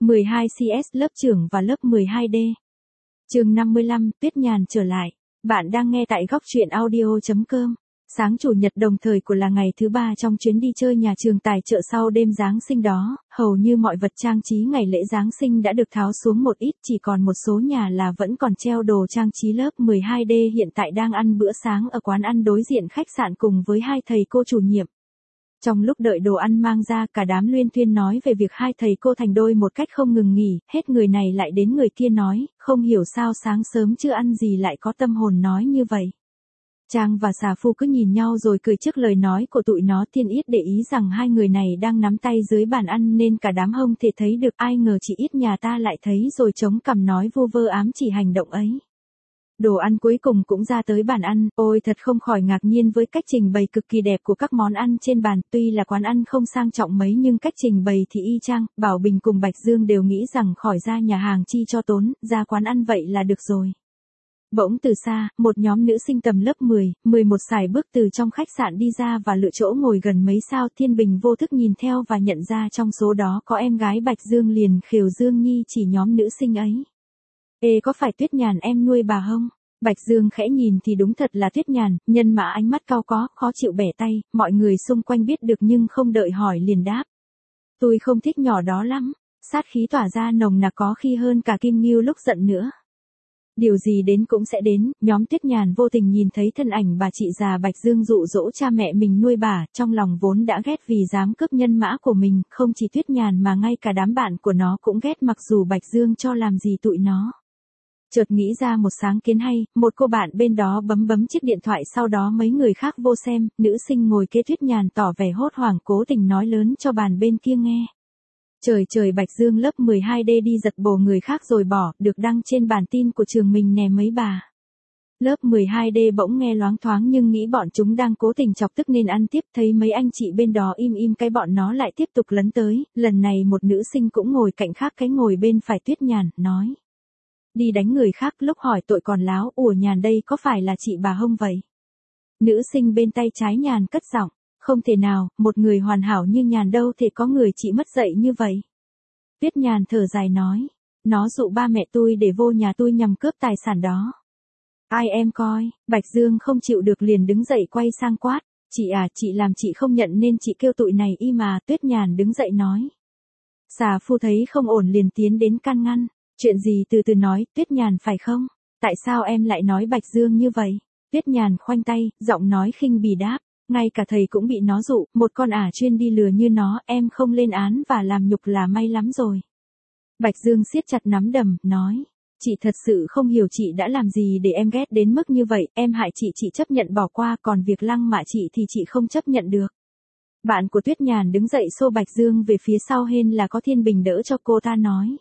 12CS lớp trưởng và lớp 12D. Chương 55, Tuyết Nhàn trở lại. Bạn đang nghe tại góc truyện audio.com. Sáng chủ nhật đồng thời của là ngày thứ 3 trong chuyến đi chơi nhà trường tài trợ sau đêm Giáng sinh đó, hầu như mọi vật trang trí ngày lễ Giáng sinh đã được tháo xuống một ít, chỉ còn một số nhà là vẫn còn treo đồ trang trí. Lớp 12D hiện tại đang ăn bữa sáng ở quán ăn đối diện khách sạn cùng với hai thầy cô chủ nhiệm. Trong lúc đợi đồ ăn mang ra, cả đám luyên thuyên nói về việc hai thầy cô thành đôi một cách không ngừng nghỉ, hết người này lại đến người kia nói, không hiểu sao sáng sớm chưa ăn gì lại có tâm hồn nói như vậy. Trang và Xà Phu cứ nhìn nhau rồi cười trước lời nói của tụi nó. Thiên Yết để ý rằng hai người này đang nắm tay dưới bàn ăn nên cả đám không thể thấy được, ai ngờ chị Yết nhà ta lại thấy rồi chống cằm nói vu vơ ám chỉ hành động ấy. Đồ ăn cuối cùng cũng ra tới bàn ăn, ôi thật không khỏi ngạc nhiên với cách trình bày cực kỳ đẹp của các món ăn trên bàn. Tuy là quán ăn không sang trọng mấy nhưng cách trình bày thì y chang. Bảo Bình cùng Bạch Dương đều nghĩ rằng khỏi ra nhà hàng chi cho tốn, ra quán ăn vậy là được rồi. Bỗng từ xa, một nhóm nữ sinh tầm lớp 10, 11 sải bước từ trong khách sạn đi ra và lựa chỗ ngồi gần mấy sao. Thiên Bình vô thức nhìn theo và nhận ra trong số đó có em gái Bạch Dương, liền khều Dương Nhi chỉ nhóm nữ sinh ấy. Ê, có phải Tuyết Nhàn em nuôi bà không? Bạch Dương khẽ nhìn thì đúng thật là Tuyết Nhàn, nhân mã ánh mắt cau có, khó chịu bẻ tay. Mọi người xung quanh biết được nhưng không đợi hỏi liền đáp. Tôi không thích nhỏ đó lắm, sát khí tỏa ra nồng nặc có khi hơn cả Kim Ngưu lúc giận nữa. Điều gì đến cũng sẽ đến, nhóm Tuyết Nhàn vô tình nhìn thấy thân ảnh bà chị già Bạch Dương dụ dỗ cha mẹ mình nuôi bà, trong lòng vốn đã ghét vì dám cướp nhân mã của mình, không chỉ Tuyết Nhàn mà ngay cả đám bạn của nó cũng ghét mặc dù Bạch Dương cho làm gì tụi nó. Chợt nghĩ ra một sáng kiến hay, một cô bạn bên đó bấm chiếc điện thoại, sau đó mấy người khác vô xem, nữ sinh ngồi kế Tuyết Nhàn tỏ vẻ hốt hoảng cố tình nói lớn cho bàn bên kia nghe. Trời Bạch Dương lớp 12D đi giật bồ người khác rồi bỏ, được đăng trên bản tin của trường mình nè mấy bà. Lớp 12D bỗng nghe loáng thoáng nhưng nghĩ bọn chúng đang cố tình chọc tức nên ăn tiếp, thấy mấy anh chị bên đó im cái bọn nó lại tiếp tục lấn tới, lần này một nữ sinh cũng ngồi cạnh khác cái ngồi bên phải Tuyết Nhàn, nói. Đi đánh người khác lúc hỏi tội còn láo, ủa Nhàn đây có phải là chị bà không vậy? Nữ sinh bên tay trái Nhàn cất giọng. Không thể nào, một người hoàn hảo như Nhàn đâu thể có người chị mất dạy như vậy. Tuyết Nhàn thở dài nói, nó dụ ba mẹ tôi để vô nhà tôi nhằm cướp tài sản đó. Ai em coi, Bạch Dương không chịu được liền đứng dậy quay sang quát, chị à, chị làm chị không nhận nên chị kêu tụi này y mà. Tuyết Nhàn đứng dậy nói. Xà Phu thấy không ổn liền tiến đến can ngăn, chuyện gì từ từ nói, Tuyết Nhàn phải không? Tại sao em lại nói Bạch Dương như vậy? Tuyết Nhàn khoanh tay, giọng nói khinh bỉ đáp. Ngay cả thầy cũng bị nó dụ, một con ả chuyên đi lừa như nó, em không lên án và làm nhục là may lắm rồi. Bạch Dương siết chặt nắm đấm, nói, chị thật sự không hiểu chị đã làm gì để em ghét đến mức như vậy, em hại chị chấp nhận bỏ qua, còn việc lăng mạ chị thì chị không chấp nhận được. Bạn của Tuyết Nhàn đứng dậy xô Bạch Dương về phía sau hên là có Thiên Bình đỡ cho cô ta nói.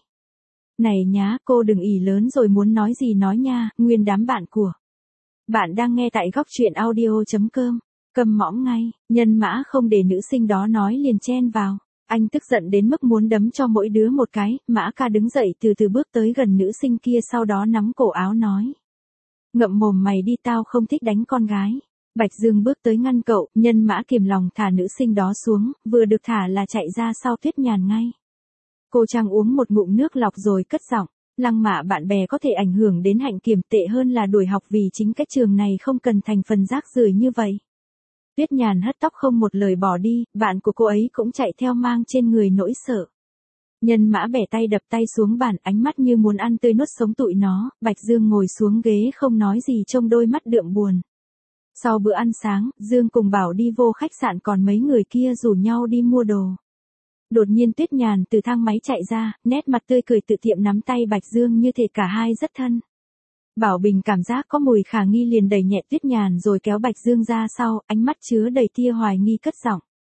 Này nhá, cô đừng ỉ lớn rồi muốn nói gì nói nha, nguyên đám bạn của. Bạn đang nghe tại góc truyện audio.com. Câm mõm ngay, nhân mã không để nữ sinh đó nói liền chen vào. Anh tức giận đến mức muốn đấm cho mỗi đứa một cái. Mã Ca đứng dậy từ từ bước tới gần nữ sinh kia, sau đó nắm cổ áo nói. Ngậm mồm mày đi, tao không thích đánh con gái. Bạch Dương bước tới ngăn cậu, nhân mã kiềm lòng thả nữ sinh đó xuống, vừa được thả là chạy ra sau Tuyết Nhàn ngay. Cô Trang uống một ngụm nước lọc rồi cất giọng. Lăng mạ bạn bè có thể ảnh hưởng đến hạnh kiểm, tệ hơn là đuổi học vì chính cái trường này không cần thành phần rác rưởi như vậy. Tuyết Nhàn hất tóc không một lời bỏ đi, bạn của cô ấy cũng chạy theo mang trên người nỗi sợ. Nhân mã bẻ tay đập tay xuống bàn, ánh mắt như muốn ăn tươi nuốt sống tụi nó. Bạch Dương ngồi xuống ghế không nói gì, trông đôi mắt đượm buồn. Sau bữa ăn sáng, Dương cùng Bảo đi vô khách sạn, còn mấy người kia rủ nhau đi mua đồ. Đột nhiên Tuyết Nhàn từ thang máy chạy ra, nét mặt tươi cười tự tiệm nắm tay Bạch Dương như thể cả hai rất thân. Bảo Bình cảm giác có mùi khả nghi liền đẩy nhẹ Tuyết Nhàn rồi kéo Bạch Dương ra sau, ánh mắt chứa đầy tia hoài nghi cất giọng.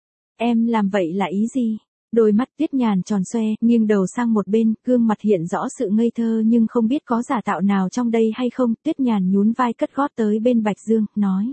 Em làm vậy là ý gì? Đôi mắt Tuyết Nhàn tròn xoe, nghiêng đầu sang một bên, gương mặt hiện rõ sự ngây thơ nhưng không biết có giả tạo nào trong đây hay không. Tuyết Nhàn nhún vai cất gót tới bên Bạch Dương, nói.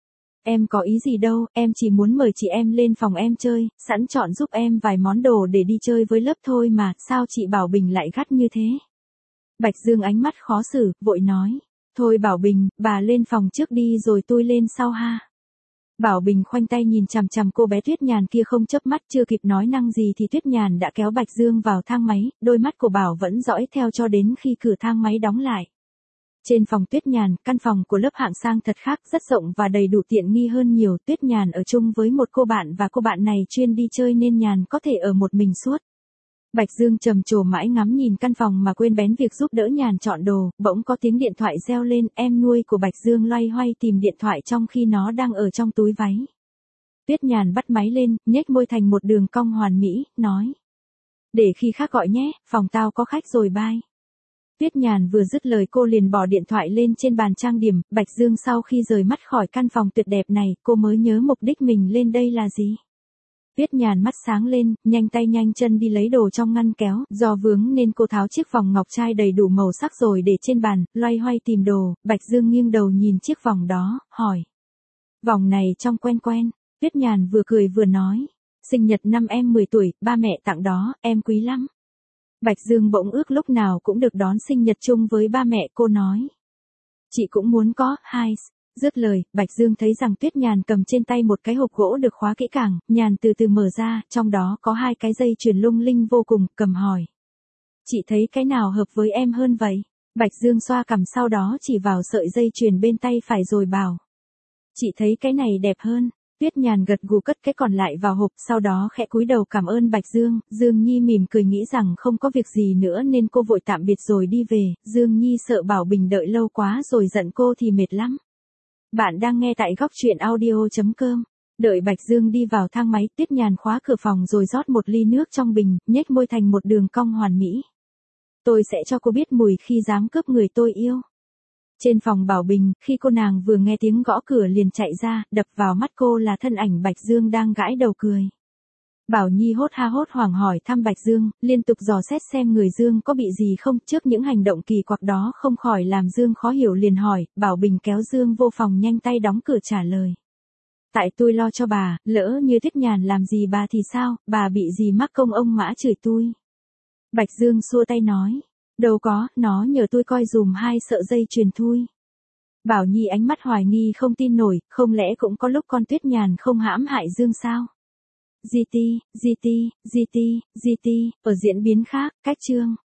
Em có ý gì đâu, em chỉ muốn mời chị em lên phòng em chơi, sẵn chọn giúp em vài món đồ để đi chơi với lớp thôi mà, sao chị Bảo Bình lại gắt như thế? Bạch Dương ánh mắt khó xử, vội nói. Thôi Bảo Bình, bà lên phòng trước đi rồi tôi lên sau ha. Bảo Bình khoanh tay nhìn chằm chằm cô bé Tuyết Nhàn kia không chớp mắt, chưa kịp nói năng gì thì Tuyết Nhàn đã kéo Bạch Dương vào thang máy, đôi mắt của Bảo vẫn dõi theo cho đến khi cửa thang máy đóng lại. Trên phòng Tuyết Nhàn, căn phòng của lớp hạng sang thật khác, rất rộng và đầy đủ tiện nghi hơn nhiều. Tuyết Nhàn ở chung với một cô bạn và cô bạn này chuyên đi chơi nên Nhàn có thể ở một mình suốt. Bạch Dương trầm trồ mãi ngắm nhìn căn phòng mà quên bén việc giúp đỡ Nhàn chọn đồ, bỗng có tiếng điện thoại reo lên, em nuôi của Bạch Dương loay hoay tìm điện thoại trong khi nó đang ở trong túi váy. Tuyết Nhàn bắt máy lên, nhếch môi thành một đường cong hoàn mỹ, nói. Để khi khác gọi nhé, phòng tao có khách rồi bye. Tuyết Nhàn vừa dứt lời cô liền bỏ điện thoại lên trên bàn trang điểm. Bạch Dương sau khi rời mắt khỏi căn phòng tuyệt đẹp này, cô mới nhớ mục đích mình lên đây là gì. Tuyết Nhàn mắt sáng lên, nhanh tay nhanh chân đi lấy đồ trong ngăn kéo, do vướng nên cô tháo chiếc vòng ngọc trai đầy đủ màu sắc rồi để trên bàn, loay hoay tìm đồ. Bạch Dương nghiêng đầu nhìn chiếc vòng đó, hỏi. Vòng này trông quen quen. Tuyết Nhàn vừa cười vừa nói. Sinh nhật năm em 10 tuổi, ba mẹ tặng đó, em quý lắm. Bạch Dương bỗng ước lúc nào cũng được đón sinh nhật chung với ba mẹ, cô nói. Chị cũng muốn có, hai. Dứt lời, Bạch Dương thấy rằng Tuyết Nhàn cầm trên tay một cái hộp gỗ được khóa kỹ càng, Nhàn từ từ mở ra, trong đó có 2 cái dây chuyền lung linh vô cùng, cầm hỏi. Chị thấy cái nào hợp với em hơn vậy? Bạch Dương xoa cằm sau đó chỉ vào sợi dây chuyền bên tay phải rồi bảo. Chị thấy cái này đẹp hơn. Tuyết Nhàn gật gù cất cái còn lại vào hộp, sau đó khẽ cúi đầu cảm ơn Bạch Dương. Dương Nhi mỉm cười nghĩ rằng không có việc gì nữa nên cô vội tạm biệt rồi đi về. Dương Nhi sợ Bảo Bình đợi lâu quá rồi giận cô thì mệt lắm. Bạn đang nghe tại góc truyện audio.com. Đợi Bạch Dương đi vào thang máy, Tuyết Nhàn khóa cửa phòng rồi rót một ly nước trong bình, nhếch môi thành một đường cong hoàn mỹ. Tôi sẽ cho cô biết mùi khi dám cướp người tôi yêu. Trên phòng Bảo Bình, khi cô nàng vừa nghe tiếng gõ cửa liền chạy ra, đập vào mắt cô là thân ảnh Bạch Dương đang gãi đầu cười. Bảo Nhi hốt ha hốt hoảng hỏi thăm Bạch Dương, liên tục dò xét xem người Dương có bị gì không. Trước những hành động kỳ quặc đó không khỏi làm Dương khó hiểu liền hỏi. Bảo Bình kéo Dương vô phòng nhanh tay đóng cửa trả lời. Tại tôi lo cho bà, lỡ như Tuyết Nhàn làm gì bà thì sao, bà bị gì mắc công ông Mã chửi tôi. Bạch Dương xua tay nói. Đâu có, nó nhờ tôi coi dùm 2 sợi dây chuyền thôi. Bảo Nhi ánh mắt hoài nghi không tin nổi, không lẽ cũng có lúc con Tuyết Nhàn không hãm hại Dương sao? GT, ở diễn biến khác, cách chương.